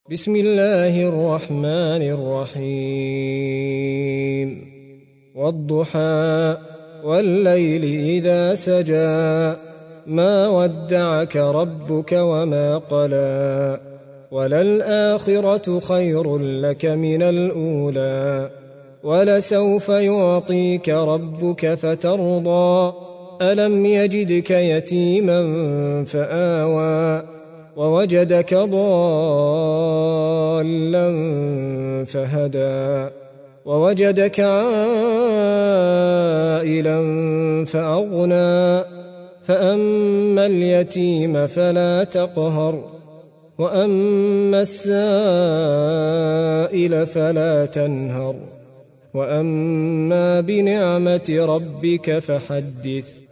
بسم الله الرحمن الرحيم والضحى والليل إذا سجى ما ودعك ربك وما قلى وللآخرة خير لك من الأولى ولسوف يعطيك ربك فترضى ألم يجدك يتيما فآوى ووجدك ضالا فهدى ووجدك عائلا فأغنى فأما اليتيم فلا تقهر وأما السائل فلا تنهر وأما بنعمة ربك فحدث